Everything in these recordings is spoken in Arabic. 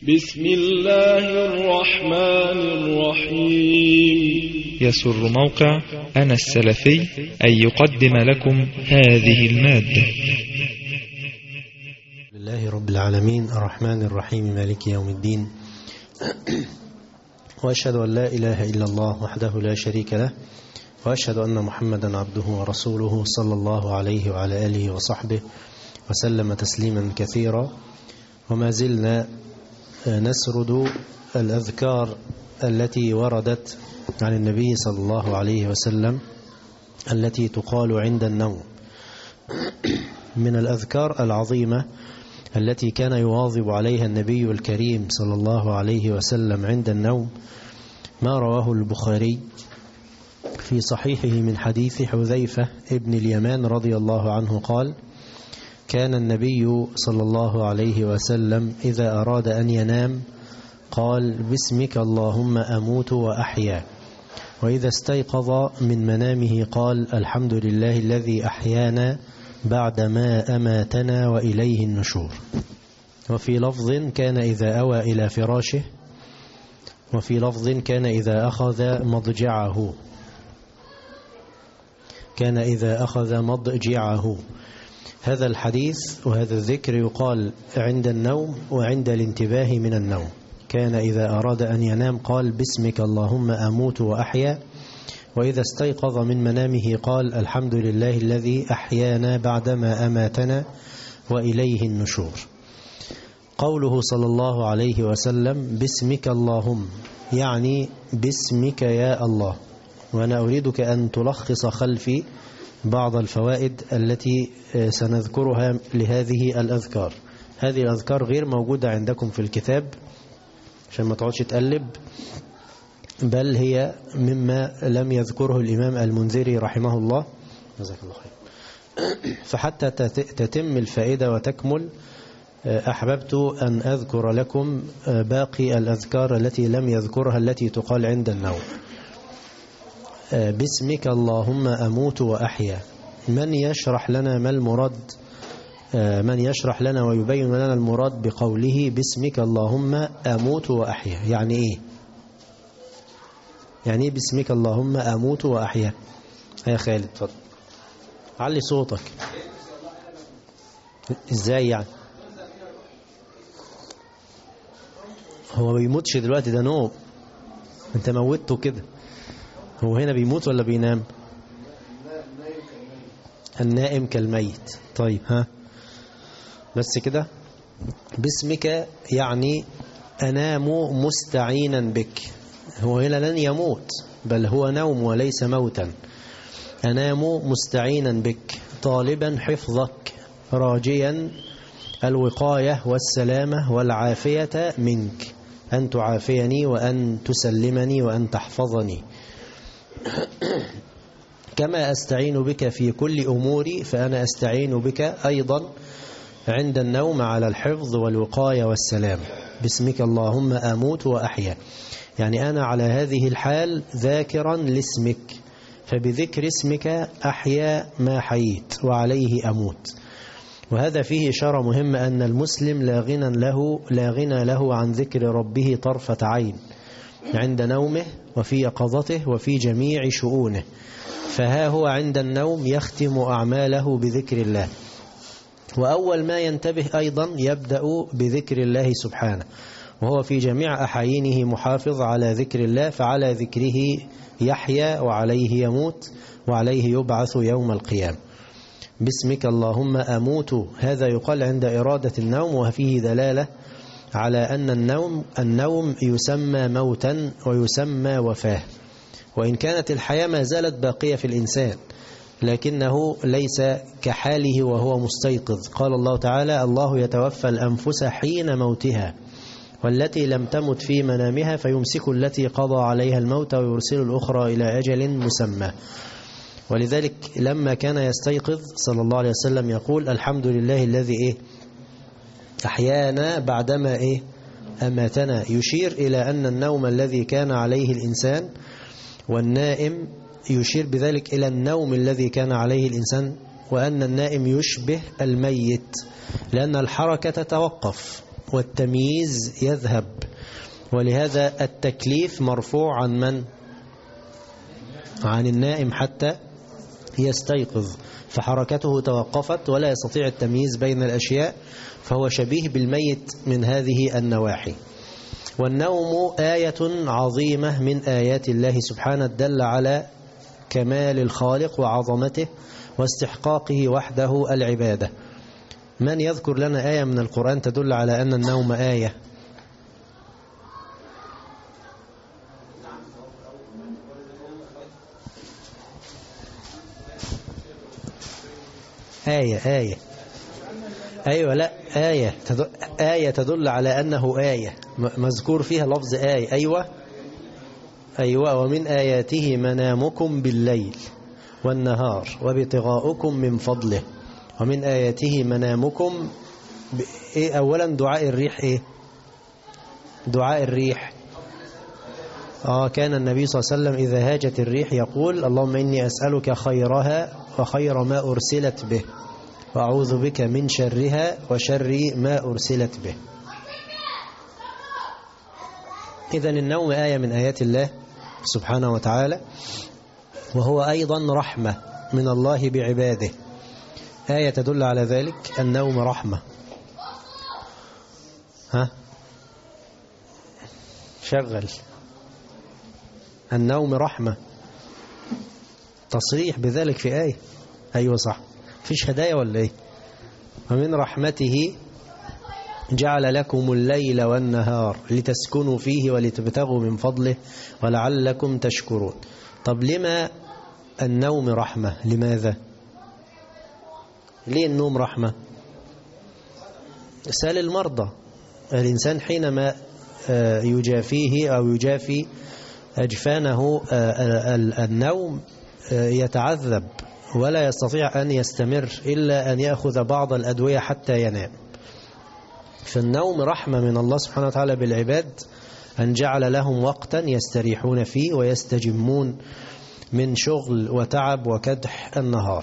بسم الله الرحمن الرحيم. يسر موقع أنا السلفي أن يقدم لكم هذه المادة. لله رب العالمين الرحمن الرحيم مالك يوم الدين، وأشهد أن لا إله إلا الله وحده لا شريك له، وأشهد أن محمدا عبده ورسوله صلى الله عليه وعلى آله وصحبه وسلم تسليما كثيرا. وما زلنا نسرد الأذكار التي وردت عن النبي صلى الله عليه وسلم التي تقال عند النوم. من الأذكار العظيمة التي كان يواظب عليها النبي الكريم صلى الله عليه وسلم عند النوم ما رواه البخاري في صحيحه من حديث حذيفة ابن اليمان رضي الله عنه قال: كان النبي صلى الله عليه وسلم إذا أراد أن ينام قال: باسمك اللهم أموت وأحيا. وإذا استيقظ من منامه قال: الحمد لله الذي أحيانا بعدما أماتنا وإليه النشور. وفي لفظ كان إذا أوى إلى فراشه، وفي لفظ كان إذا أخذ مضجعه، كان إذا أخذ مضجعه. هذا الحديث وهذا الذكر يقال عند النوم وعند الانتباه من النوم. كان إذا أراد أن ينام قال: باسمك اللهم أموت وأحيا. وإذا استيقظ من منامه قال: الحمد لله الذي أحيانا بعدما أماتنا وإليه النشور. قوله صلى الله عليه وسلم باسمك اللهم، يعني باسمك يا الله. وأنا أريدك أن تلخص خلفي بعض الفوائد التي سنذكرها لهذه الأذكار. هذه الأذكار غير موجودة عندكم في الكتاب عشان ما تقعدش تقلب، بل هي مما لم يذكره الإمام المنذري رحمه الله، جزاك الله خير. فحتى تتم الفائدة وتكمل أحببت أن أذكر لكم باقي الأذكار التي لم يذكرها التي تقال عند النوم. باسمك اللهم أموت وأحيا. من يشرح لنا ما المراد؟ من يشرح لنا ويبين لنا المراد بقوله باسمك اللهم أموت وأحيا؟ يعني إيه؟ يعني باسمك اللهم أموت وأحيا؟ يا خالد اتفضل علي صوتك. إزاي يعني؟ هو ما بيموتش دلوقتي، ده نوم، انت موتته كده. هو هنا بيموت ولا بينام؟ النائم كالميت. طيب ها بس كده. باسمك يعني أنام مستعينا بك. هو هنا لن يموت، بل هو نوم وليس موتا. أنام مستعينا بك طالبا حفظك راجيا الوقاية والسلامة والعافية منك، أن تعافيني وأن تسلمني وأن تحفظني. كما أستعين بك في كل أموري فأنا أستعين بك أيضا عند النوم على الحفظ والوقاية والسلام. باسمك اللهم أموت وأحيا، يعني أنا على هذه الحال ذاكرا لاسمك، فبذكر اسمك أحيا ما حييت وعليه أموت. وهذا فيه إشارة مهمة أن المسلم لا غنى له عن ذكر ربه طرفة عين عند نومه وفي يقظته وفي جميع شؤونه. فها هو عند النوم يختم أعماله بذكر الله، وأول ما ينتبه أيضا يبدأ بذكر الله سبحانه، وهو في جميع أحايينه محافظ على ذكر الله، فعلى ذكره يحيا وعليه يموت وعليه يبعث يوم القيامة. باسمك اللهم أموت، هذا يقال عند إرادة النوم، وفيه دلالة على أن النوم يسمى موتا ويسمى وفاة، وإن كانت الحياة ما زالت باقية في الإنسان، لكنه ليس كحاله وهو مستيقظ. قال الله تعالى: الله يتوفى الأنفس حين موتها والتي لم تمت في منامها فيمسك التي قضى عليها الموت ويرسل الأخرى إلى أجل مسمى. ولذلك لما كان يستيقظ صلى الله عليه وسلم يقول: الحمد لله الذي أحيانا بعدما أماتنا، يشير إلى أن النوم الذي كان عليه الإنسان، والنائم يشير بذلك إلى النوم الذي كان عليه الإنسان، وأن النائم يشبه الميت، لأن الحركة تتوقف والتمييز يذهب، ولهذا التكليف مرفوع عن من؟ عن النائم حتى يستيقظ، فحركته توقفت ولا يستطيع التمييز بين الأشياء، فهو شبيه بالميت من هذه النواحي. والنوم آية عظيمة من آيات الله سبحانه، دل على كمال الخالق وعظمته واستحقاقه وحده العبادة. من يذكر لنا آية من القرآن تدل على أن النوم آية؟ آية أيوة، لا آية تدل على أنه آية مذكور فيها لفظ آية. أيوة ومن آياته منامكم بالليل والنهار وابتغاؤكم من فضله. ومن آياته منامكم إيه؟ أولا دعاء الريح، إيه دعاء الريح؟ كان النبي صلى الله عليه وسلم إذا هاجت الريح يقول اللهم إني أسألك خيرها وخير ما أرسلت به، وأعوذ بك من شرها وشر ما أرسلت به. إذن النوم آية من آيات الله سبحانه وتعالى، وهو أيضا رحمة من الله بعباده. آية تدل على ذلك، النوم رحمة. شغل، النوم رحمة، تصريح بذلك في آية. أيوة صح، فيش هدايا ولا إيه؟ ومن رحمته جعل لكم الليل والنهار لتسكنوا فيه ولتبتغوا من فضله ولعلكم تشكرون. طب لما النوم رحمة؟ لماذا؟ ليه النوم رحمة؟ سال المرضى، الإنسان حينما يجافيه أو يجافي أجفانه النوم يتعذب ولا يستطيع أن يستمر إلا أن يأخذ بعض الأدوية حتى ينام. فالنوم رحمة من الله سبحانه وتعالى بالعباد، أن جعل لهم وقتا يستريحون فيه ويستجمون من شغل وتعب وكدح النهار.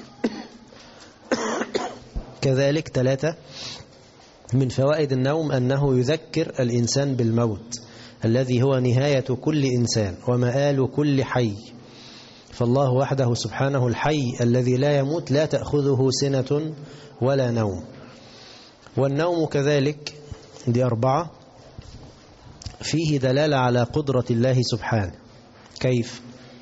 كذلك 3 من فوائد النوم أنه يذكر الإنسان بالموت الذي هو نهاية كل إنسان ومآل كل حي، فالله وحده سبحانه الحي الذي لا يموت، لا تأخذه سنة ولا نوم. والنوم كذلك، دي 4، فيه دلالة على قدرة الله سبحانه. كيف؟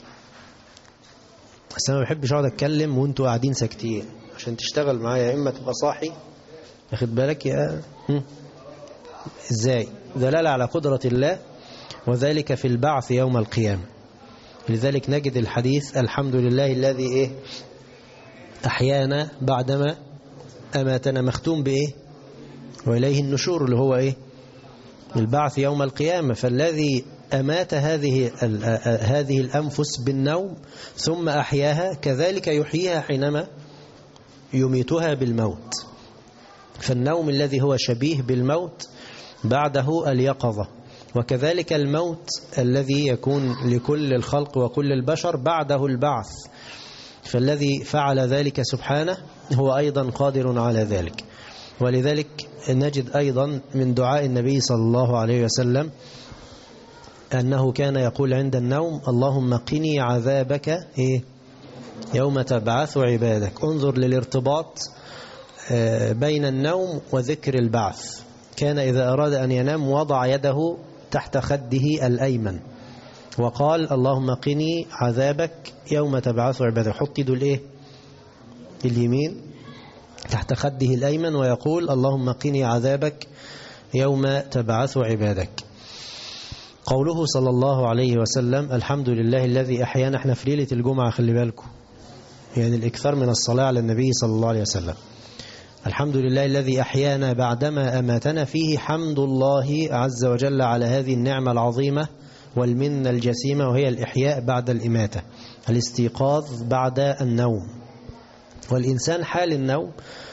بس أنا ما بحبش أقعد أتكلم وأنتوا قاعدين ساكتين عشان تشتغل معايا، إما تبقى صاحي أخد بالك يا إزاي؟ دلالة على قدرة الله، وذلك في البعث يوم القيامة. لذلك نجد الحديث الحمد لله الذي أحيانا بعدما أماتنا، مختوم بإيه؟ وإليه النشور، اللي هو البعث يوم القيامة. فالذي أمات هذه الأنفس بالنوم ثم أحياها، كذلك يحييها حينما يميتها بالموت. فالنوم الذي هو شبيه بالموت بعده اليقظة، وكذلك الموت الذي يكون لكل الخلق وكل البشر بعده البعث. فالذي فعل ذلك سبحانه هو أيضا قادر على ذلك. ولذلك نجد أيضا من دعاء النبي صلى الله عليه وسلم أنه كان يقول عند النوم اللهم قني عذابك يوم تبعث عبادك. انظر للارتباط بين النوم وذكر البعث. كان إذا أراد أن ينام وضع يده تحت خده الأيمن وقال اللهم قني عذابك يوم تبعث عبادك. حط يده اليمين تحت خده الأيمن ويقول اللهم قني عذابك يوم تبعث عبادك. قوله صلى الله عليه وسلم الحمد لله الذي أحيانا، احنا في ليلة الجمعة خلي بالكم، يعني الإكثار من الصلاة على النبي صلى الله عليه وسلم. الحمد لله الذي أحيانا بعدما أماتنا، فيه حمد الله عز وجل على هذه النعمة العظيمة والمنة الجسيمة، وهي الإحياء بعد الإماتة، الاستيقاظ بعد النوم. والإنسان حال النوم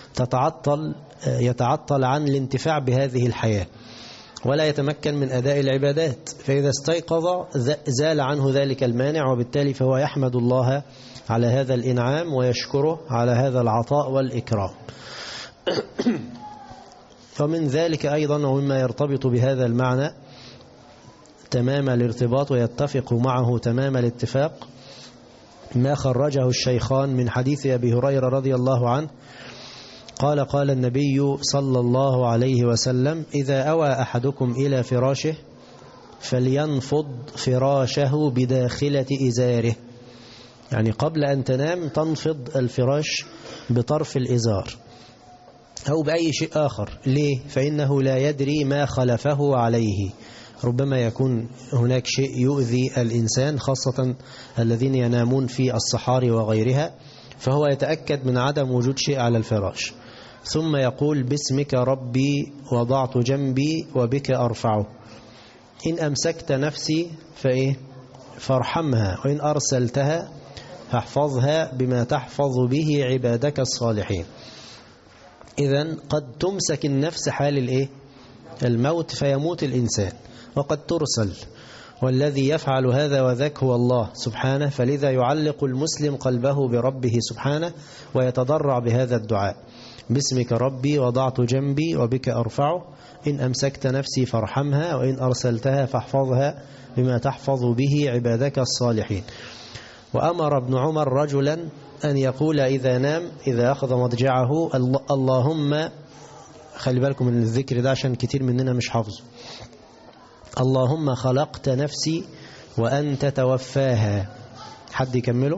يتعطل عن الانتفاع بهذه الحياة ولا يتمكن من أداء العبادات، فإذا استيقظ زال عنه ذلك المانع، وبالتالي فهو يحمد الله على هذا الإنعام ويشكره على هذا العطاء والإكرام. ومن ذلك أيضا ومما يرتبط بهذا المعنى تمام الارتباط ويتفق معه تمام الاتفاق ما خرجه الشيخان من حديث أبي هريرة رضي الله عنه قال النبي صلى الله عليه وسلم: إذا أوى أحدكم إلى فراشه فلينفض فراشه بداخلة إزاره. يعني قبل أن تنام تنفض الفراش بطرف الإزار أو بأي شيء آخر. ليه؟ فإنه لا يدري ما خلفه عليه، ربما يكون هناك شيء يؤذي الإنسان، خاصة الذين ينامون في الصحاري وغيرها، فهو يتأكد من عدم وجود شيء على الفراش، ثم يقول: باسمك ربي وضعت جنبي وبك أرفعه، إن أمسكت نفسي فارحمها، وإن أرسلتها فاحفظها بما تحفظ به عبادك الصالحين. إذن قد تمسك النفس حال الموت فيموت الإنسان، وقد ترسل، والذي يفعل هذا وذاك هو الله سبحانه، فلذا يعلق المسلم قلبه بربه سبحانه ويتضرع بهذا الدعاء: باسمك ربي وضعت جنبي وبك أرفعه، إن أمسكت نفسي فارحمها، وإن أرسلتها فاحفظها بما تحفظ به عبادك الصالحين. وأمر ابن عمر رجلا أن يقول إذا نام إذا أخذ مضجعه: اللهم، خلي بالكم من الذكر ده عشان كتير مننا مش حافظه، اللهم خلقت نفسي وأنت توفاها. حد يكمله؟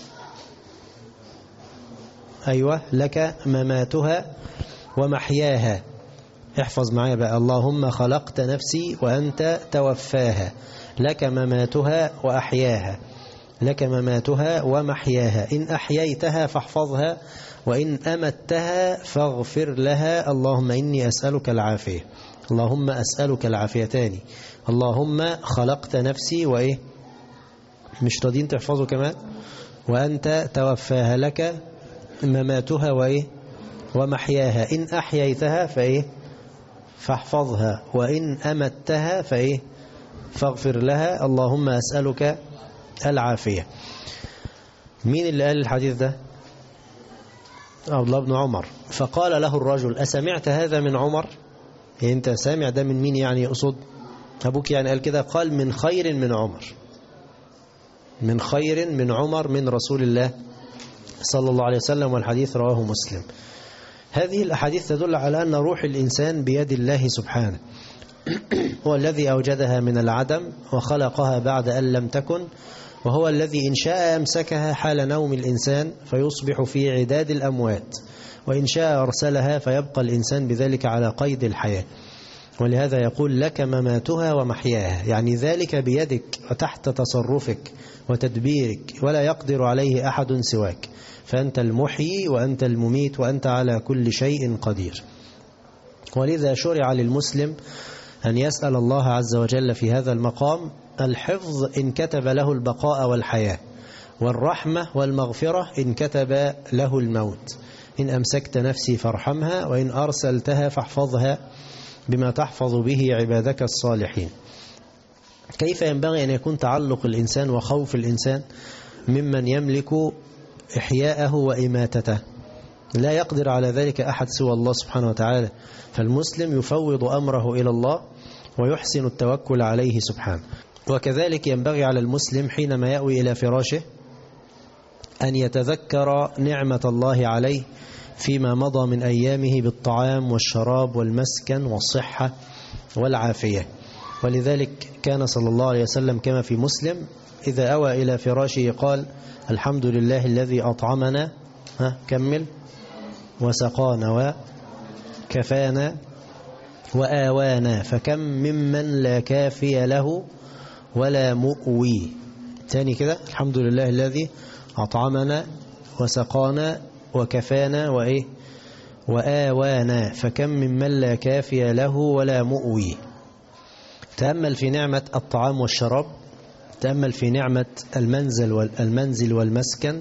أيوة، لك مماتها ومحياها. احفظ معايا بقى: اللهم خلقت نفسي وأنت توفاها، لك مماتها وأحياها، لك مماتها ومحياها، إن أحييتها فاحفظها، وإن أمتها فاغفر لها، اللهم إني أسألك العافية. اللهم أسألك العافية. تاني: اللهم خلقت نفسي مش راضين تحفظوا كمان، وأنت توفاها، لك مماتها ومحياها، إن أحييتها فاحفظها، وإن أمتها فاغفر لها، اللهم أسألك العافية. مين اللي قال الحديث ده؟ عبد الله بن عمر. فقال له الرجل: أسمعت هذا من عمر؟ يعني أنت سامع ده من مين؟ يعني يقصد أبوك يعني قال كده؟ قال: من خير من عمر، من خير من عمر من رسول الله صلى الله عليه وسلم، والحديث رواه مسلم. هذه الأحاديث تدل على أن روح الإنسان بيد الله سبحانه، هو الذي أوجدها من العدم وخلقها بعد أن لم تكن، وهو الذي إن شاء أمسكها حال نوم الإنسان فيصبح في عداد الأموات، وإن شاء أرسلها فيبقى الإنسان بذلك على قيد الحياة. ولهذا يقول: لك مماتها ومحياها، يعني ذلك بيدك وتحت تصرفك وتدبيرك، ولا يقدر عليه أحد سواك، فأنت المحيي وأنت المميت وأنت على كل شيء قدير. ولذا شرع للمسلم أن يسأل الله عز وجل في هذا المقام الحفظ إن كتب له البقاء والحياة، والرحمة والمغفرة إن كتب له الموت، إن أمسكت نفسي فارحمها، وإن أرسلتها فاحفظها بما تحفظ به عبادك الصالحين. كيف ينبغي أن يكون تعلق الإنسان وخوف الإنسان ممن يملك إحياءه وإماتته؟ لا يقدر على ذلك أحد سوى الله سبحانه وتعالى، فالمسلم يفوض أمره إلى الله ويحسن التوكل عليه سبحانه. وكذلك ينبغي على المسلم حينما يأوي إلى فراشه أن يتذكر نعمة الله عليه فيما مضى من أيامه بالطعام والشراب والمسكن والصحة والعافية. ولذلك كان صلى الله عليه وسلم كما في مسلم إذا أوى إلى فراشه قال: الحمد لله الذي أطعمنا كمل وسقانا وكفانا وآوانا، فكم ممن لا كافي له ولا مؤوي. تاني كده: الحمد لله الذي أطعمنا وسقانا وكفانا وآوانا، فكم ممن لا كافي له ولا مؤوي. تأمل في نعمة الطعام والشراب، تأمل في نعمة المنزل والمسكن،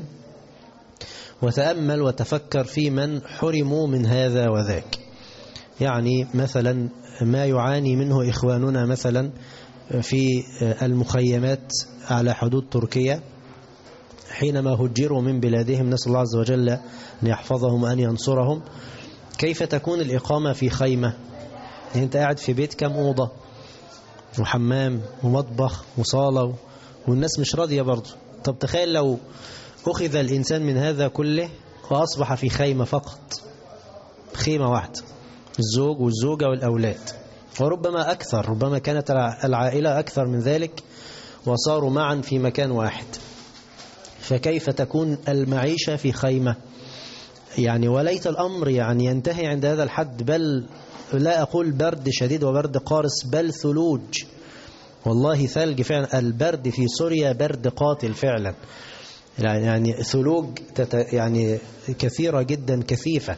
وتأمل وتفكر في من حرموا من هذا وذاك. يعني مثلا ما يعاني منه إخواننا مثلا في المخيمات على حدود تركيا حينما هجروا من بلادهم، نسأل الله عز وجل أن يحفظهم وأن ينصرهم. كيف تكون الإقامة في خيمة؟ يعني أنت قاعد في بيت كم أوضة وحمام ومطبخ وصالة والناس مش راضية برضه. طب تخيل لو أخذ الإنسان من هذا كله وأصبح في خيمة فقط، خيمة واحدة، الزوج والزوجة والأولاد، وربما أكثر، ربما كانت العائلة أكثر من ذلك وصاروا معا في مكان واحد. فكيف تكون المعيشة في خيمة؟ يعني وليت الأمر يعني ينتهي عند هذا الحد، بل لا أقول برد شديد وبرد قارس، بل ثلوج، والله ثلج فعلا. البرد في سوريا برد قاتل فعلا، يعني ثلوج يعني كثيرة جدا كثيفة.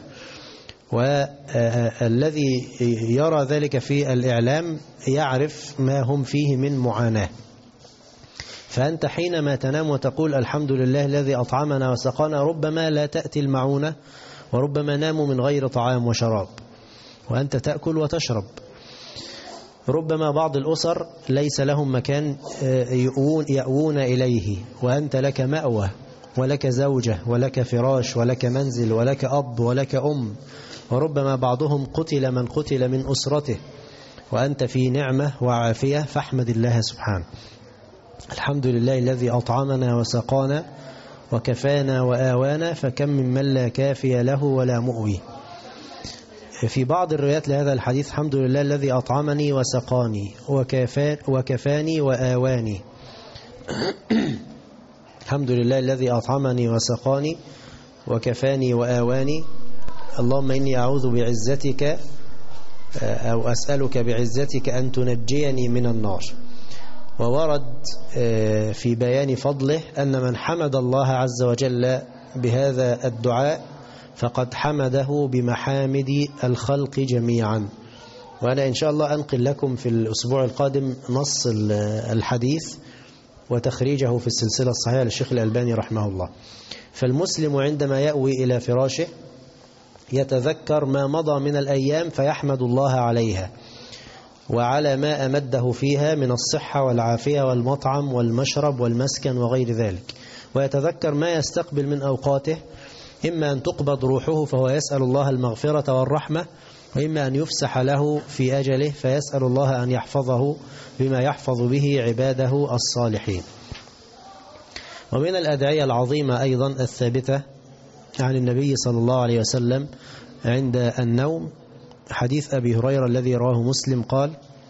والذي يرى ذلك في الإعلام يعرف ما هم فيه من معاناة. فأنت حينما تنام وتقول الحمد لله الذي أطعمنا وسقانا، ربما لا تأتي المعونة، وربما ناموا من غير طعام وشراب وأنت تأكل وتشرب. ربما بعض الأسر ليس لهم مكان يأوون إليه، وأنت لك مأوى ولك زوجة ولك فراش ولك منزل ولك أب ولك أم، وربما بعضهم قتل من قتل من أسرته، وأنت في نعمة وعافية، فاحمد الله سبحانه. الحمد لله الذي أطعمنا وسقانا وكفانا وآوانا، فكم من لا كافي له ولا مؤوي. في بعض الروايات لهذا الحديث الحمد لله الذي أطعمني وسقاني وكفاني وآواني. الحمد لله الذي أطعمني وسقاني وكفاني وآواني. اللهم إني أعوذ بعزتك أو أسألك بعزتك أن تنجيني من النار. وورد في بيان فضله أن من حمد الله عز وجل بهذا الدعاء فقد حمده بمحامد الخلق جميعا. وأنا إن شاء الله أنقل لكم في الأسبوع القادم نص الحديث وتخريجه في السلسلة الصحيحة للشيخ الألباني رحمه الله. فالمسلم عندما يأوي إلى فراشه يتذكر ما مضى من الأيام فيحمد الله عليها وعلى ما أمده فيها من الصحة والعافية والمطعم والمشرب والمسكن وغير ذلك، ويتذكر ما يستقبل من أوقاته، إما أن تقبض روحه فهو يسأل الله المغفرة والرحمة، وإما أن يفسح له في أجله فيسأل الله أن يحفظه بما يحفظ به عباده الصالحين. ومن الأدعية العظيمة أيضا الثابتة عن النبي صلى الله عليه وسلم عند النوم حديث أبي هريرة الذي رواه مسلم قال: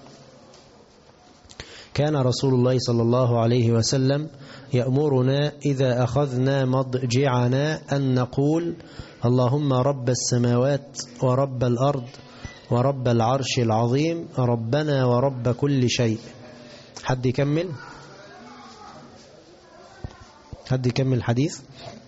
كان رسول الله صلى الله عليه وسلم يأمرنا إذا أخذنا مضجعنا أن نقول: اللهم رب السماوات ورب الأرض ورب العرش العظيم ربنا ورب كل شيء. حد يكمل الحديث.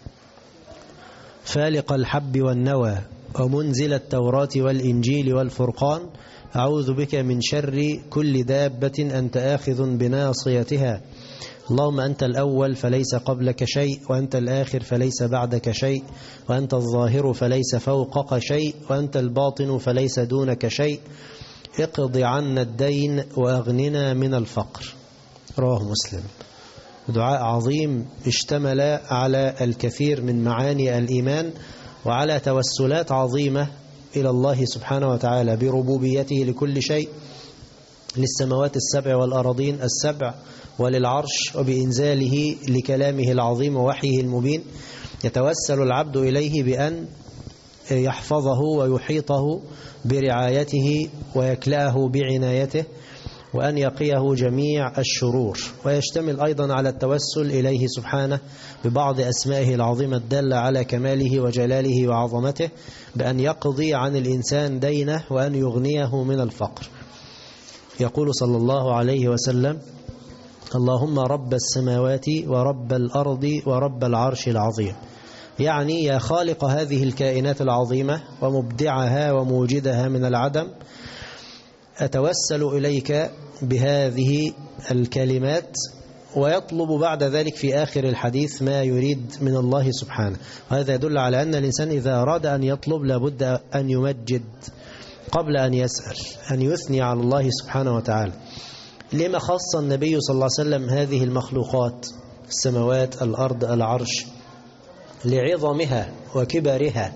فالق الحب والنوى ومنزل التوراة والإنجيل والفرقان أعوذ بك من شر كل دابة أنت آخذ بناصيتها. اللهم أنت الأول فليس قبلك شيء، وأنت الآخر فليس بعدك شيء، وأنت الظاهر فليس فوقك شيء، وأنت الباطن فليس دونك شيء. اقض عنا الدين وأغننا من الفقر. رواه مسلم. دعاء عظيم اشتمل على الكثير من معاني الإيمان وعلى توسلات عظيمة إلى الله سبحانه وتعالى بربوبيته لكل شيء، للسماوات السبع والأراضين السبع وللعرش، وبإنزاله لكلامه العظيم ووحيه المبين. يتوسل العبد إليه بأن يحفظه ويحيطه برعايته ويكلأه بعنايته وأن يقيه جميع الشرور. ويشتمل أيضا على التوسل إليه سبحانه ببعض أسمائه العظيمة الدالة على كماله وجلاله وعظمته، بأن يقضي عن الإنسان دينه وأن يغنيه من الفقر. يقول صلى الله عليه وسلم: اللهم رب السماوات ورب الأرض ورب العرش العظيم. يعني يا خالق هذه الكائنات العظيمة ومبدعها وموجدها من العدم، أتوسل إليك بهذه الكلمات. ويطلب بعد ذلك في آخر الحديث ما يريد من الله سبحانه. وهذا يدل على أن الإنسان إذا أراد أن يطلب لابد أن يمجد قبل أن يسأل، أن يثني على الله سبحانه وتعالى. لما خص النبي صلى الله عليه وسلم هذه المخلوقات، السماوات الأرض العرش، لعظمها وكبرها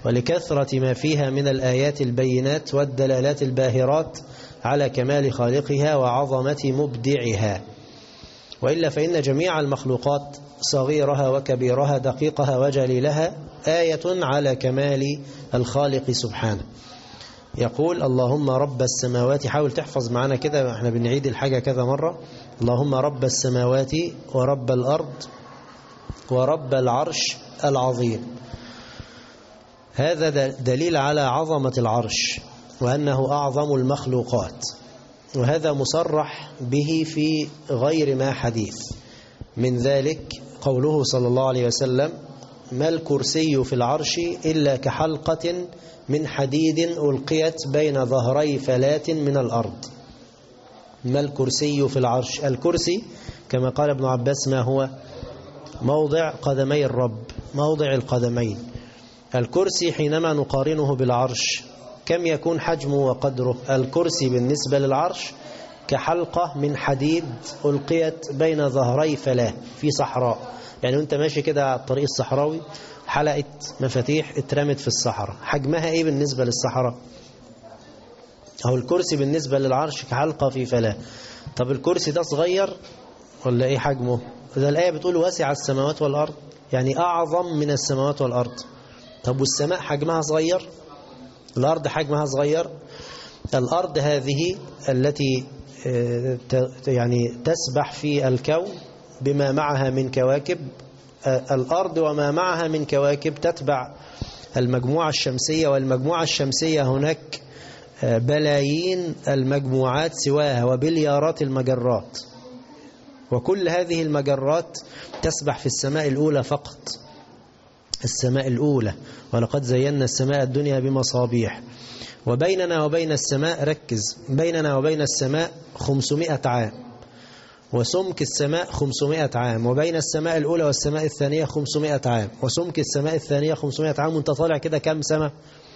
ولكثرة ما فيها من الآيات البينات والدلالات الباهرات على كمال خالقها وعظمة مبدعها. وإلا فإن جميع المخلوقات صغيرها وكبيرها دقيقها وجليلها آية على كمال الخالق سبحانه. يقول اللهم رب السماوات، حاول تحفظ معنا كده، احنا بنعيد الحاجة كذا مرة. اللهم رب السماوات ورب الأرض ورب العرش العظيم. هذا دليل على عظمة العرش وأنه أعظم المخلوقات، وهذا مصرح به في غير ما حديث. من ذلك قوله صلى الله عليه وسلم: ما الكرسي في العرش إلا كحلقة من حديد ألقيت بين ظهري فلاة من الأرض. ما الكرسي في العرش؟ الكرسي كما قال ابن عباس ما هو؟ موضع قدمي الرب، موضع القدمين. الكرسي حينما نقارنه بالعرش كم يكون حجمه وقدره؟ الكرسي بالنسبة للعرش كحلقة من حديد ألقيت بين ظهري فلاة في صحراء. يعني وانت ماشي كده على الطريق الصحراوي حلقة مفاتيح اترمت في الصحراء، حجمها ايه بالنسبة للصحراء؟ أو الكرسي بالنسبة للعرش كحلقة في فلاة. طب الكرسي ده صغير ولا ايه حجمه؟ إذا الآية بتقول واسع السماوات والأرض، يعني أعظم من السماوات والأرض. طب والسماء حجمها صغير؟ الأرض حجمها صغير؟ الأرض هذه التي يعني تسبح في الكون بما معها من كواكب، الأرض وما معها من كواكب تتبع المجموعة الشمسية، والمجموعة الشمسية هناك بلايين المجموعات سواها وبليارات المجرات، وكل هذه المجرات تسبح في السماء الأولى فقط، السماء الأولى. ولقد زينا السماء الدنيا بمصابيح. وبيننا وبين السماء، ركز، بيننا وبين السماء 500 عام، وسمك السماء 500 عام، وبين السماء الأولى والسماء الثانية 500 عام، وسمك السماء الثانية 500 عام، وانت طالع كده كم سماء؟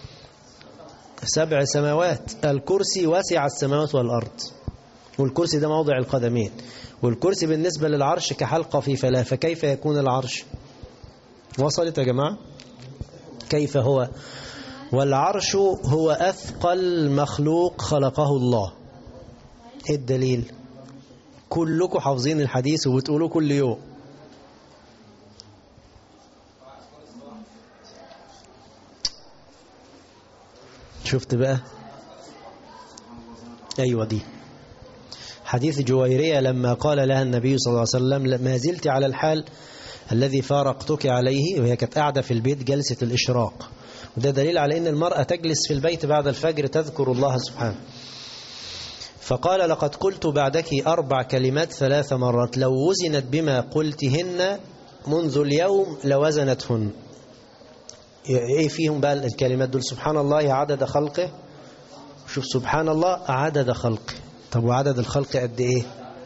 7 سماوات. الكرسي واسع السماوات والأرض، والكرسي ده موضع القدمين، والكرسي بالنسبة للعرش كحلقة في فلاة. فكيف يكون العرش؟ وصلت يا جماعة؟ كيف هو؟ والعرش هو أثقل مخلوق خلقه الله. ايه الدليل؟ كلكم حافظين الحديث وبتقولوا كل يوم. شفت بقى؟ أيوة دي حديث جويرية لما قال لها النبي صلى الله عليه وسلم: ما زلت على الحال الذي فارقتك عليه، وهي كانت قاعدة في البيت جلسة الإشراق. وده دليل على أن المرأة تجلس في البيت بعد الفجر تذكر الله سبحانه. فقال: لقد قلت بعدك 4 كلمات 3 مرات، لو وزنت بما قلتهن منذ اليوم لوزنتهن. ايه فيهم بقى الكلمات دول؟ سبحان الله عدد خلقه. شوف، سبحان الله عدد خلقه. طب وعدد الخلق قد ايه؟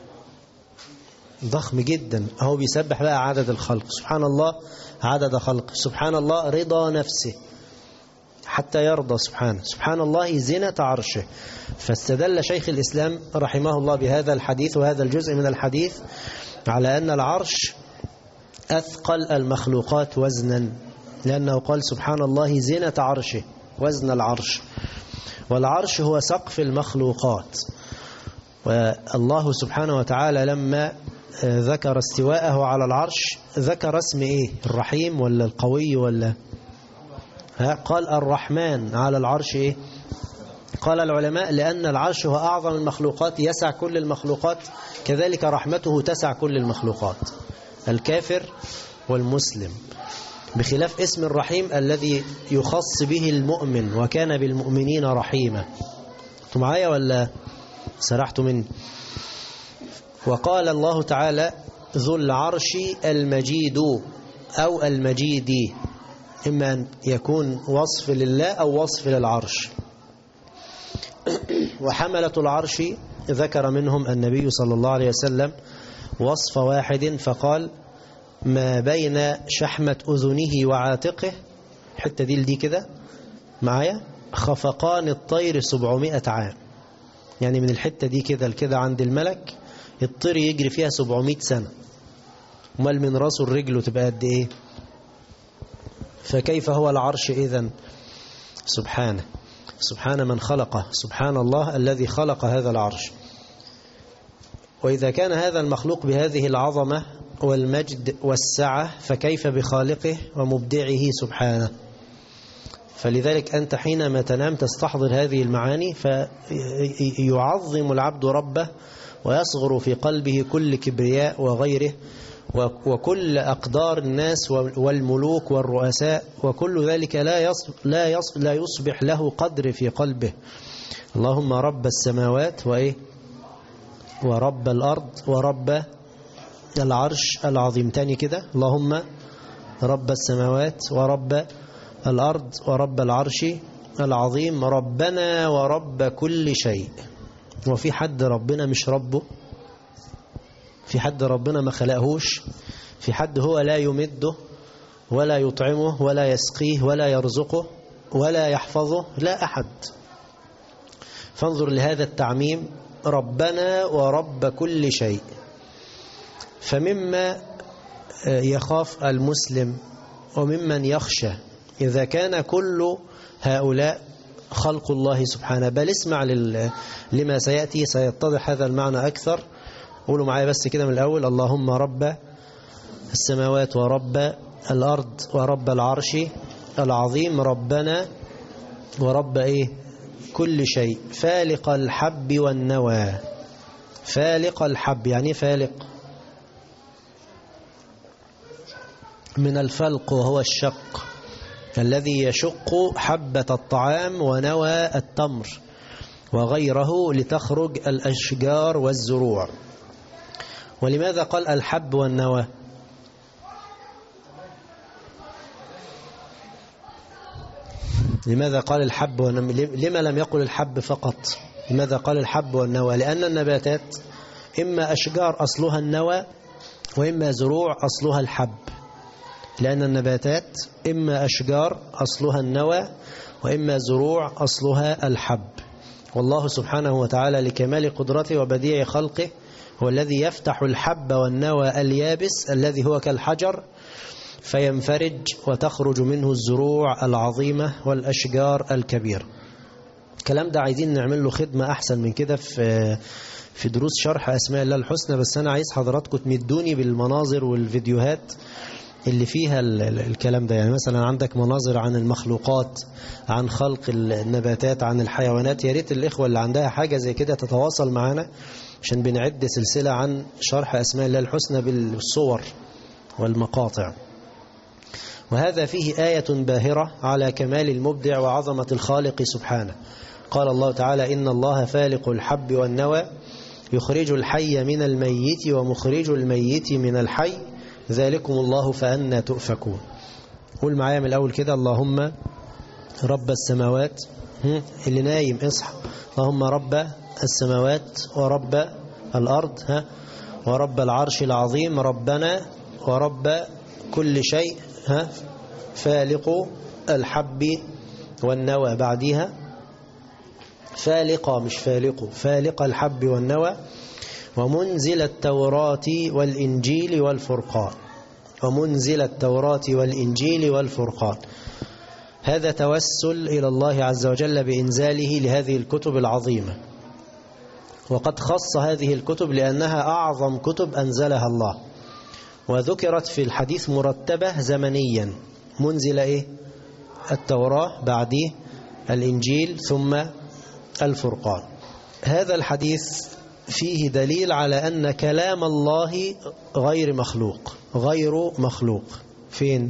ضخم جدا. اهو بيسبح بقى عدد الخلق. سبحان الله عدد خلقه، سبحان الله رضا نفسه حتى يرضى سبحانه، سبحان الله زنة عرشه. فاستدل شيخ الإسلام رحمه الله بهذا الحديث وهذا الجزء من الحديث على أن العرش أثقل المخلوقات وزنا، لأنه قال سبحان الله زنة عرشه، وزن العرش. والعرش هو سقف المخلوقات. والله سبحانه وتعالى لما ذكر استواءه على العرش ذكر اسم ايه؟ الرحيم ولا القوي ولا؟ قال الرحمن على العرش ايه؟ قال العلماء لأن العرش هو أعظم المخلوقات، يسع كل المخلوقات، كذلك رحمته تسع كل المخلوقات، الكافر والمسلم، بخلاف اسم الرحيم الذي يخص به المؤمن، وكان بالمؤمنين رحيما. انتوا معايا ولا سرحتوا مني؟ وقال الله تعالى ذو العرش المجيد أو المجيد، إما أن يكون وصف لله أو وصف للعرش. وحملة العرش ذكر منهم النبي صلى الله عليه وسلم وصف واحد فقال: ما بين شحمة أذنه وعاتقه، حتى دي كده معايا، خفقان الطير 700 عام. يعني من الحتة دي كده عند الملك الطير يجري فيها 700 سنة، ومال من راسه الرجل تبقى قد ايه؟ فكيف هو العرش إذن؟ سبحانه، سبحان من خلقه، سبحان الله الذي خلق هذا العرش. وإذا كان هذا المخلوق بهذه العظمة والمجد والسعة فكيف بخالقه ومبدعه سبحانه. فلذلك أنت حينما تنام تستحضر هذه المعاني فيعظم العبد ربه ويصغر في قلبه كل كبرياء وغيره وكل أقدار الناس والملوك والرؤساء، وكل ذلك لا يصبح له قدر في قلبه. اللهم رب السماوات وإيه ورب الأرض ورب العرش العظيم. تاني كده، اللهم رب السماوات ورب الأرض ورب العرش العظيم، ربنا ورب كل شيء. وفي حد ربنا مش ربه؟ في حد ربنا ما خلقهوش؟ في حد هو لا يمده ولا يطعمه ولا يسقيه ولا يرزقه ولا يحفظه؟ لا أحد. فانظر لهذا التعميم، ربنا ورب كل شيء. فمما يخاف المسلم وممن يخشى إذا كان كل هؤلاء خلق الله سبحانه، بل اسمع لما سيأتي سيتضح هذا المعنى أكثر. قولوا معايا بس كده من الأول، اللهم رب السماوات ورب الأرض ورب العرش العظيم، ربنا ورب إيه كل شيء، فالق الحب والنوى. فالق الحب يعني فالق من الفلق وهو الشق، الذي يشق حبة الطعام ونوى التمر وغيره لتخرج الأشجار والزروع. ولماذا قال الحب والنوى؟ لماذا قال الحب والنوى؟ لما لم يقل الحب فقط؟ لماذا قال الحب والنوى؟ لأن النباتات إما أشجار أصلها النوى وإما زروع أصلها الحب. لأن النباتات إما أشجار أصلها النوى وإما زروع أصلها الحب. والله سبحانه وتعالى لكمال قدرته وبديع خلقه هو الذي يفتح الحب والنوى اليابس الذي هو كالحجر فينفرج وتخرج منه الزروع العظيمة والأشجار الكبيرة. الكلام ده عايزين نعمل له خدمة أحسن من كده في دروس شرح أسماء الله الحسنى، بس أنا عايز حضراتكم تمدوني بالمناظر والفيديوهات اللي فيها الكلام ده. يعني مثلا عندك مناظر عن المخلوقات، عن خلق النباتات، عن الحيوانات. يا ريت الإخوة اللي عندها حاجة زي كده تتواصل معنا عشان بنعد سلسلة عن شرح أسماء الله الحسنى بالصور والمقاطع. وهذا فيه آية باهرة على كمال المبدع وعظمة الخالق سبحانه. قال الله تعالى إن الله فالق الحب والنوى يخرج الحي من الميت ومخرج الميت من الحي ذلكم الله فأنى تؤفكون. قول معايا من الأول كده، اللهم رب السماوات. اللي نايم اصحى. اللهم رب السماوات ورب الأرض ورب العرش العظيم، ربنا ورب كل شيء فالق الحب والنوى. بعدها فالق مش فالق، فالق الحب والنوى ومنزل التوراة والإنجيل والفرقان. ومنزل التوراة والإنجيل والفرقان. هذا توسل إلى الله عز وجل بإنزاله لهذه الكتب العظيمة. وقد خص هذه الكتب لأنها أعظم كتب أنزلها الله، وذكرت في الحديث مرتبة زمنيا. منزل إيه؟ التوراة، بعديه الإنجيل، ثم الفرقان. هذا الحديث فيه دليل على أن كلام الله غير مخلوق. غير مخلوق فين؟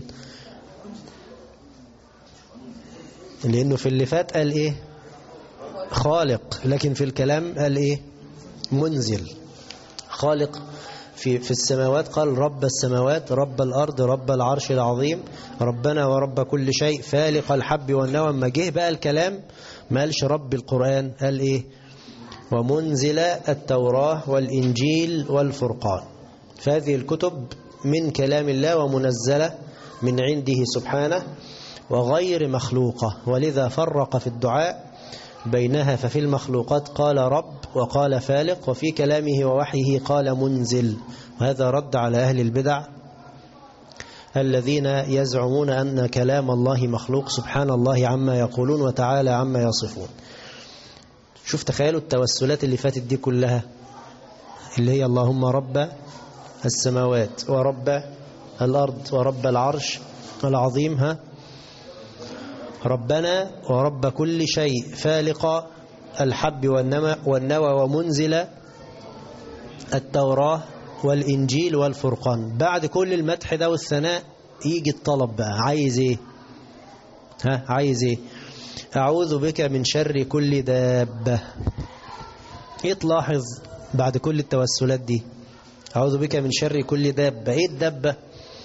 لأنه في اللي فات قال إيه؟ خالق، لكن في الكلام قال إيه؟ منزل. خالق في السماوات قال رب السماوات رب الأرض رب العرش العظيم، ربنا ورب كل شيء فالق الحب والنوى. اما جه بقى الكلام ما قالش رب القرآن، قال إيه؟ ومنزل التوراة والإنجيل والفرقان. فهذه الكتب من كلام الله ومنزلة من عنده سبحانه وغير مخلوقة، ولذا فرق في الدعاء بينها. ففي المخلوقات قال رب وقال فالق، وفي كلامه ووحيه قال منزل. وهذا رد على أهل البدع الذين يزعمون أن كلام الله مخلوق، سبحان الله عما يقولون وتعالى عما يصفون. شوف تخيلوا التوسلات اللي فاتت دي كلها، اللي هي اللهم رب السماوات ورب الأرض ورب العرش العظيم، ربنا ورب كل شيء فالق الحب والنوى ومنزل التوراة والإنجيل والفرقان. بعد كل المدح ده والثناء يجي الطلب بقى، عايز ايه؟ عايز ايه؟ أعوذ بك من شر كل دابة. ايه تلاحظ بعد كل التوسلات دي؟ أعوذ بك من شر كل دابة. ايه الدابة؟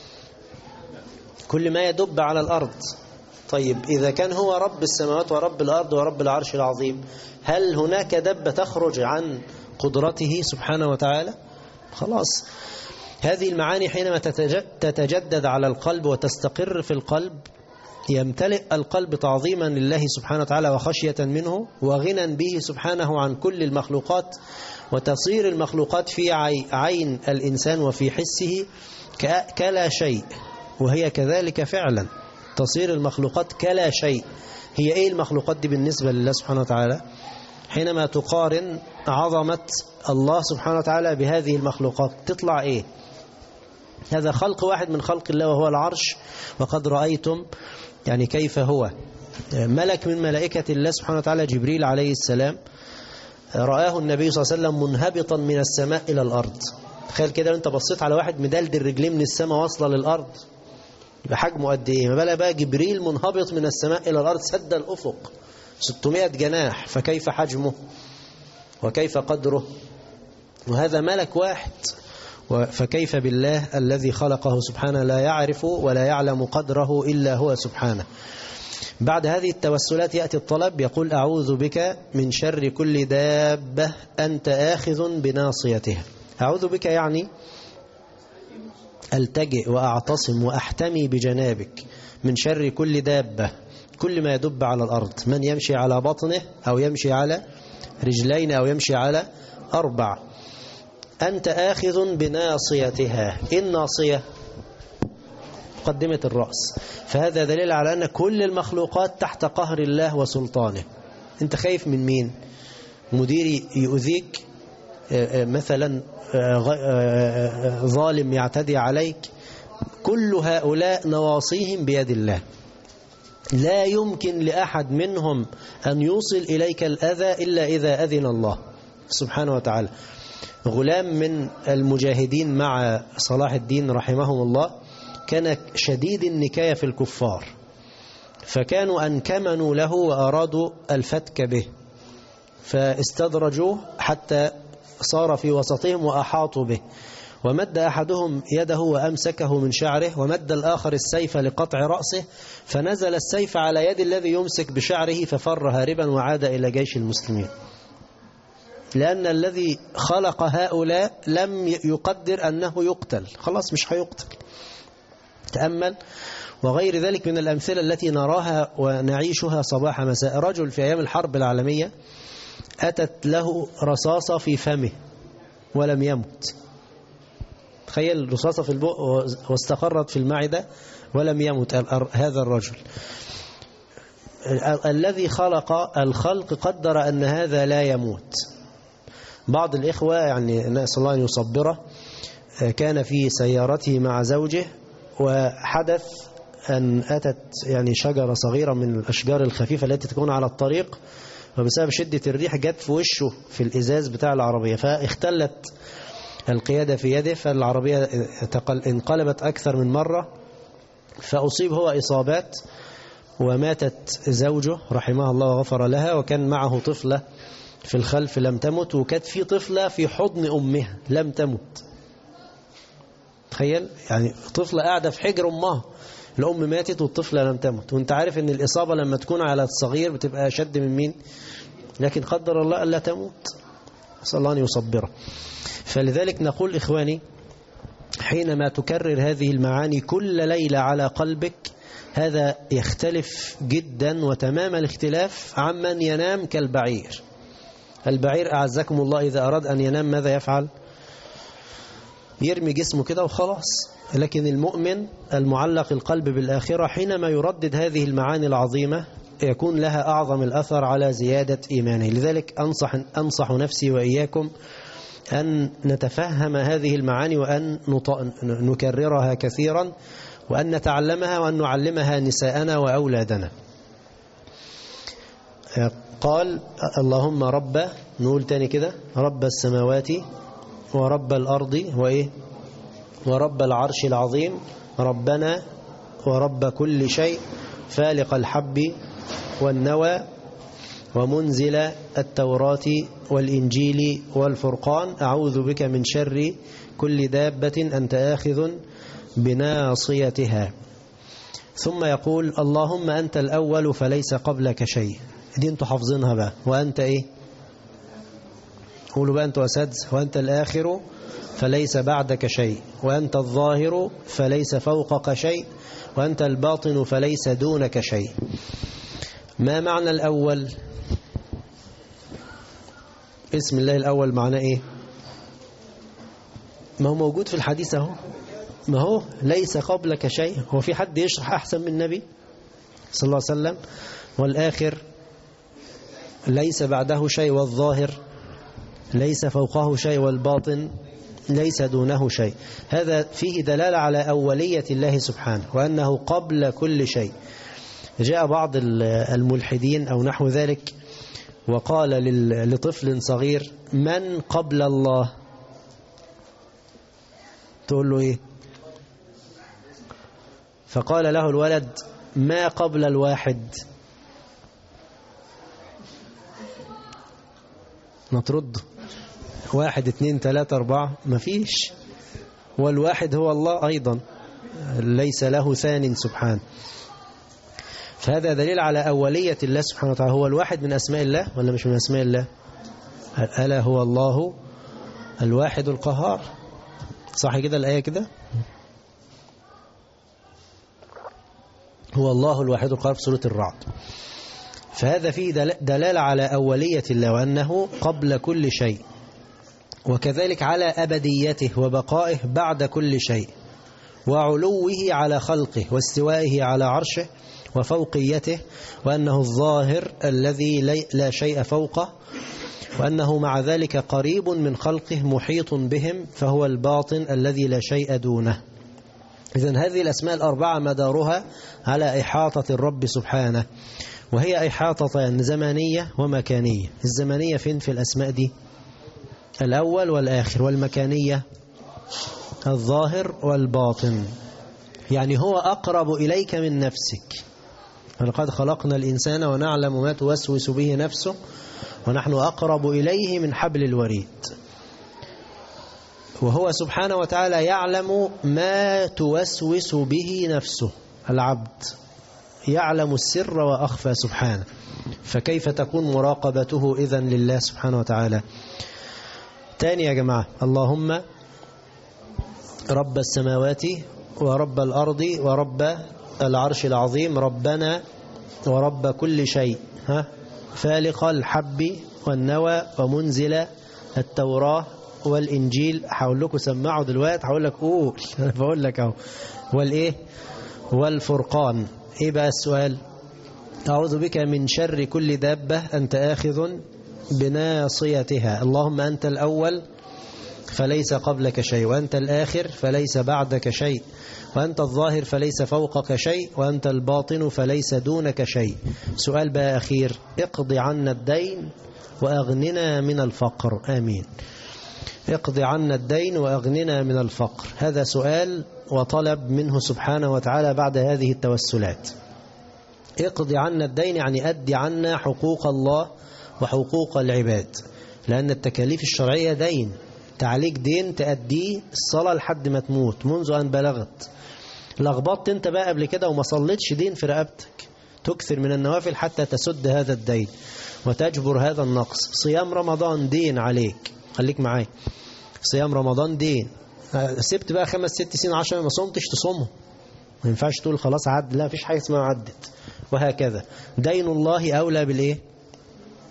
كل ما يدب على الأرض. طيب إذا كان هو رب السماوات ورب الأرض ورب العرش العظيم، هل هناك دابة تخرج عن قدرته سبحانه وتعالى؟ خلاص، هذه المعاني حينما تتجدد على القلب وتستقر في القلب، يمتلئ القلب تعظيما لله سبحانه وتعالى وخشية منه وغنى به سبحانه عن كل المخلوقات، وتصير المخلوقات في عين الإنسان وفي حسه كلا شيء، وهي كذلك فعلا تصير المخلوقات كلا شيء. هي ايه المخلوقات دي بالنسبة لله سبحانه وتعالى؟ حينما تقارن عظمة الله سبحانه وتعالى بهذه المخلوقات تطلع ايه؟ هذا خلق واحد من خلق الله وهو العرش، وقد رأيتم يعني كيف هو. ملك من ملائكة الله سبحانه وتعالى جبريل عليه السلام رآه النبي صلى الله عليه وسلم منهبطا من السماء إلى الأرض. تخيل كده انت بصيت على واحد مدلدل رجليه من السماء واصله للأرض، بحجمه قد ايه؟ ما بالك بقى جبريل منهبط من السماء إلى الأرض سد الأفق 600 جناح، فكيف حجمه وكيف قدره؟ وهذا ملك واحد، فكيف بالله الذي خلقه سبحانه لا يعرف ولا يعلم قدره إلا هو سبحانه. بعد هذه التوسلات يأتي الطلب، يقول أعوذ بك من شر كل دابة أنت آخذ بناصيتها. أعوذ بك يعني ألتجئ وأعتصم وأحتمي بجنابك من شر كل دابة، كل ما يدب على الأرض، من يمشي على بطنه أو يمشي على رجلين أو يمشي على 4. أنت آخذ بناصيتها. الناصية مقدمة الرأس، فهذا دليل على أن كل المخلوقات تحت قهر الله وسلطانه. أنت خايف من مين؟ مدير يؤذيك مثلا، ظالم يعتدي عليك، كل هؤلاء نواصيهم بيد الله، لا يمكن لأحد منهم أن يوصل إليك الأذى إلا إذا أذن الله سبحانه وتعالى. غلام من المجاهدين مع صلاح الدين رحمهم الله كان شديد النكاية في الكفار، فكانوا أنكمنوا له وأرادوا الفتك به، فاستدرجوه حتى صار في وسطهم وأحاطوا به، ومد أحدهم يده وأمسكه من شعره، ومد الآخر السيف لقطع رأسه، فنزل السيف على يد الذي يمسك بشعره ففر هاربا وعاد إلى جيش المسلمين، لأن الذي خلق هؤلاء لم يقدر أنه يقتل، خلاص مش هيقتل. تأمل. وغير ذلك من الأمثلة التي نراها ونعيشها صباح مساء. رجل في أيام الحرب العالمية أتت له رصاصة في فمه ولم يمت. تخيل رصاصة في البق واستقرت في المعدة ولم يمت هذا الرجل. الذي خلق الخلق قدر أن هذا لا يموت. بعض الإخوة يعني نسأل الله أن يصبره، كان في سيارته مع زوجه، وحدث أن أتت يعني شجرة صغيرة من الأشجار الخفيفة التي تكون على الطريق، وبسبب شدة الريح جت في وشه في الإزاز بتاع العربية، فاختلت القيادة في يده، فالعربية انقلبت أكثر من مرة، فأصيب هو إصابات، وماتت زوجه رحمها الله وغفر لها، وكان معه طفلة في الخلف لم تمت، وكانت في طفلة في حضن أمها لم تمت. تخيل يعني طفلة قاعدة في حجر أمها، الأم ماتت والطفلة لم تمت، وانت عارف ان الإصابة لما تكون على الصغير بتبقى أشد من مين، لكن قدر الله ألا تموت، نسأل الله أن يصبره. فلذلك نقول إخواني، حينما تكرر هذه المعاني كل ليلة على قلبك، هذا يختلف جدا وتمام الاختلاف عمن ينام كالبعير. البعير أعزكم الله إذا أراد أن ينام ماذا يفعل؟ يرمي جسمه كده وخلاص. لكن المؤمن المعلق القلب بالآخرة حينما يردد هذه المعاني العظيمة يكون لها أعظم الأثر على زيادة إيمانه. لذلك أنصح نفسي وإياكم أن نتفهم هذه المعاني وأن نكررها كثيرا وأن نتعلمها وأن نعلمها نساءنا وأولادنا. قال اللهم رب، نقول تاني كده، رب السماوات ورب الأرض وإيه ورب العرش العظيم، ربنا ورب كل شيء، فالق الحب والنوى، ومنزل التوراة والإنجيل والفرقان، أعوذ بك من شر كل دابة أنت آخذ بناصيتها. ثم يقول اللهم أنت الأول فليس قبلك شيء. دي انتوا حافظينها بقى. وأنت إيه؟ قولوا بقى أنتوا أساتذة. وأنت الآخر فليس بعدك شيء، وأنت الظاهر فليس فوقك شيء، وأنت الباطن فليس دونك شيء. ما معنى الأول؟ اسم الله الأول معناه إيه؟ ما هو موجود في الحديث اهو، ما هو ليس قبلك شيء. هو في حد يشرح أحسن من النبي صلى الله عليه وسلم؟ والآخر ليس بعده شيء، والظاهر ليس فوقه شيء، والباطن ليس دونه شيء. هذا فيه دلالة على أولية الله سبحانه وأنه قبل كل شيء. جاء بعض الملحدين أو نحو ذلك وقال لطفل صغير من قبل الله؟ تقول له إيه؟ فقال له الولد ما قبل الواحد؟ نترد 1 2 3 4 مفيش، والواحد هو الله أيضا ليس له ثان سبحانه. فهذا دليل على أولية الله سبحانه وتعالى. هو الواحد من أسماء الله ولا مش من أسماء الله؟ ألا هو الله الواحد القهار، صح كده الآية كده؟ هو الله الواحد القهار في سورة الرعد. فهذا فيه دلالة على أولية الله وأنه قبل كل شيء، وكذلك على أبديته وبقائه بعد كل شيء، وعلوه على خلقه، واستوائه على عرشه، وفوقيته، وأنه الظاهر الذي لا شيء فوقه، وأنه مع ذلك قريب من خلقه محيط بهم، فهو الباطن الذي لا شيء دونه. إذن هذه الأسماء الأربعة مدارها على إحاطة الرب سبحانه، وهي إحاطة زمانية ومكانية. الزمانية فين في الأسماء دي؟ الأول والآخر. والمكانية الظاهر والباطن، يعني هو أقرب إليك من نفسك. ولقد خلقنا الإنسان ونعلم ما توسوس به نفسه ونحن أقرب إليه من حبل الوريد. وهو سبحانه وتعالى يعلم ما توسوس به نفسه. العبد يعلم السر وأخفى سبحانه، فكيف تكون مراقبته إذن لله سبحانه وتعالى؟ تاني يا جماعة، اللهم رب السماوات ورب الأرض ورب العرش العظيم، ربنا ورب كل شيء، فالق الحب والنوى، ومنزل التوراة والإنجيل. هقول لكم سمعوا دلوقتي، هقول لك قول، أنا بقول لك أهو. والإيه؟ والفرقان. إيه بقى السؤال؟ أعوذ بك من شر كل دابة أنت آخذ بناصيتها. اللهم أنت الأول فليس قبلك شيء، وأنت الآخر فليس بعدك شيء، وأنت الظاهر فليس فوقك شيء، وأنت الباطن فليس دونك شيء. سؤال بقى أخير، اقض عنا الدين وأغننا من الفقر. آمين. اقض عنا الدين وأغننا من الفقر. هذا سؤال وطلب منه سبحانه وتعالى بعد هذه التوسلات. اقض عنا الدين يعني أدي عنا حقوق الله وحقوق العباد، لأن التكاليف الشرعية دين. تعليق دين تأديه الصلاة لحد ما تموت منذ أن بلغت. لخبطت انت بقى قبل كده وما صليتش، دين في رقبتك. تكثر من النوافل حتى تسد هذا الدين وتجبر هذا النقص. صيام رمضان دين عليك، خليك معايا. صيام رمضان دين. سبت بقى 5 6 سنين 10 ما صمتش، تصومه. ما ينفعش تقول خلاص عد، لا، مفيش حاجة اسمها عدت. وهكذا دين الله أولى بالإيه؟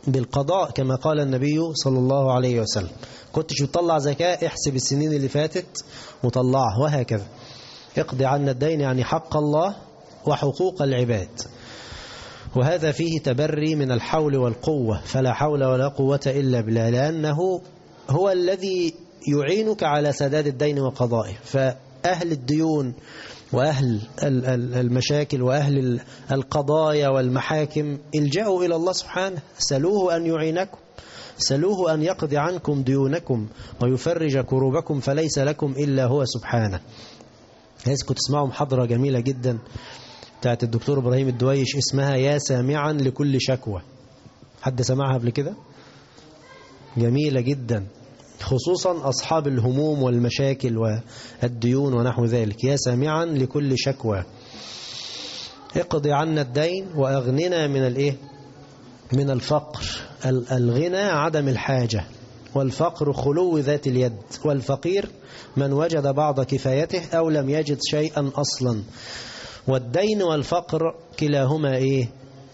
بالقضاء كما قال النبي صلى الله عليه وسلم. كنتش بتطلع زكاة، احسب السنين اللي فاتت وطلعها، وهكذا. اقضي عنا الدين يعني حق الله وحقوق العباد. وهذا فيه تبري من الحول والقوة، فلا حول ولا قوة إلا بالله، لأنه هو الذي يعينك على سداد الدين وقضائه. فأهل الديون وأهل المشاكل وأهل القضايا والمحاكم الجأوا إلى الله سبحانه، سلوه أن يعينكم، سلوه أن يقضي عنكم ديونكم ويفرج كروبكم، فليس لكم إلا هو سبحانه. عايزكم تسمعوا محاضرة جميلة جدا بتاعت الدكتور إبراهيم الدويش اسمها يا سامعا لكل شكوى. حد سمعها قبل كده؟ جميلة جدا، خصوصا أصحاب الهموم والمشاكل والديون ونحو ذلك. يا سامعا لكل شكوى، اقضي عنا الدين وأغننا من الإيه؟ من الفقر. الغنى عدم الحاجة، والفقر خلو ذات اليد، والفقير من وجد بعض كفايته أو لم يجد شيئا أصلا. والدين والفقر كلاهما إيه؟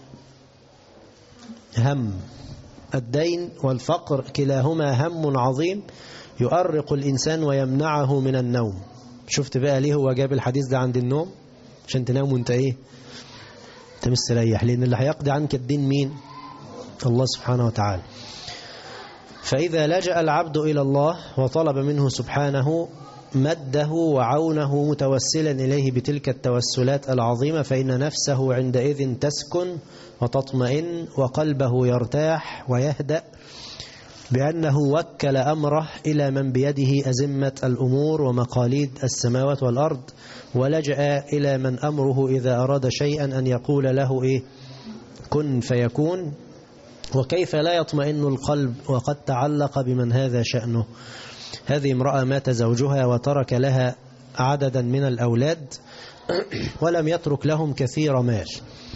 هم. الدين والفقر كلاهما هم عظيم يؤرق الإنسان ويمنعه من النوم. شفت بقى ليه هو جاب الحديث ده عند النوم؟ عشان تنام وانت ايه؟ انت مستريح، لأن اللي هيقضي عنك الدين مين؟ الله سبحانه وتعالى. فإذا لجأ العبد إلى الله وطلب منه سبحانه مده وعونه متوسلا إليه بتلك التوسلات العظيمة، فإن نفسه عندئذ تسكن وتطمئن وقلبه يرتاح ويهدأ، بأنه وكل أمره إلى من بيده أزمة الأمور ومقاليد السماوات والأرض، ولجأ إلى من أمره إذا أراد شيئا أن يقول له إيه؟ كن فيكون. وكيف لا يطمئن القلب وقد تعلق بمن هذا شأنه؟ هذه امرأة مات زوجها وترك لها عددا من الأولاد ولم يترك لهم كثير مال،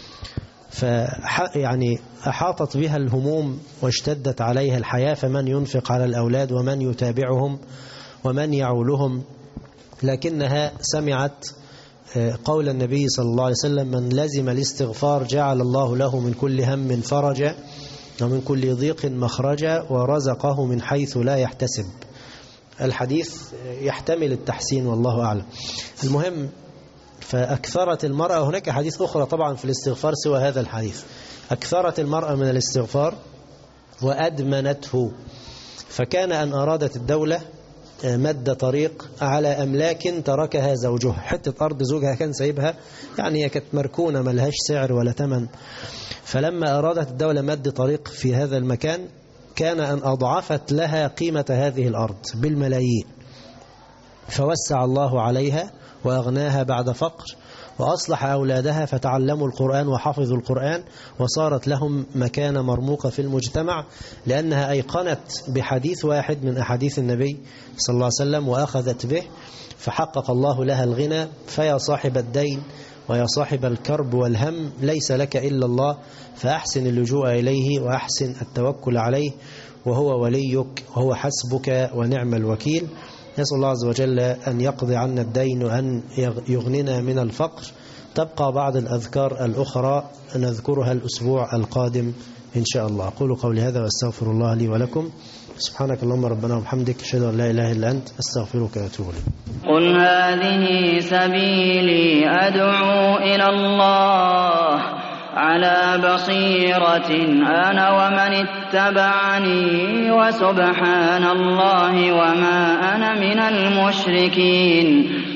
يعني أحاطت بها الهموم واشتدت عليها الحياة، فمن ينفق على الأولاد ومن يتابعهم ومن يعولهم. لكنها سمعت قول النبي صلى الله عليه وسلم: من لزم الاستغفار جعل الله له من كل هم فرجا ومن كل ضيق مخرجا ورزقه من حيث لا يحتسب. الحديث يحتمل التحسين والله أعلم. المهم، فأكثرت المرأة، هناك حديث أخرى طبعا في الاستغفار سوى هذا الحديث، أكثرت المرأة من الاستغفار وأدمنته. فكان أن أرادت الدولة مد طريق على أملاك تركها زوجها، حتة أرض زوجها كان سايبها، يعني هي كانت مركونة ملهاش سعر ولا ثمن. فلما أرادت الدولة مد طريق في هذا المكان كان أن أضعفت لها قيمة هذه الأرض بالملايين، فوسع الله عليها وأغناها بعد فقر، وأصلح أولادها فتعلموا القرآن وحفظوا القرآن، وصارت لهم مكانة مرموقة في المجتمع، لأنها أيقنت بحديث واحد من أحاديث النبي صلى الله عليه وسلم وأخذت به، فحقق الله لها الغنى. فيا صاحب الدين ويا صاحب الكرب والهم، ليس لك إلا الله، فأحسن اللجوء إليه وأحسن التوكل عليه، وهو وليك وهو حسبك ونعم الوكيل. نسأل الله عز وجل أن يقضي عنا الدين وأن يغننا من الفقر. تبقى بعض الأذكار الأخرى نذكرها الأسبوع القادم إن شاء الله. أقول قولي هذا وأستغفر الله لي ولكم. سبحانك اللهم ربنا وبحمدك، أشهد أن لا إله إلا أنت، أستغفرك وأتوب إليك. قل هذه سبيلي أدعو إلى الله على بصيرة أنا ومن اتبعني، وسبحان الله وما أنا من المشركين.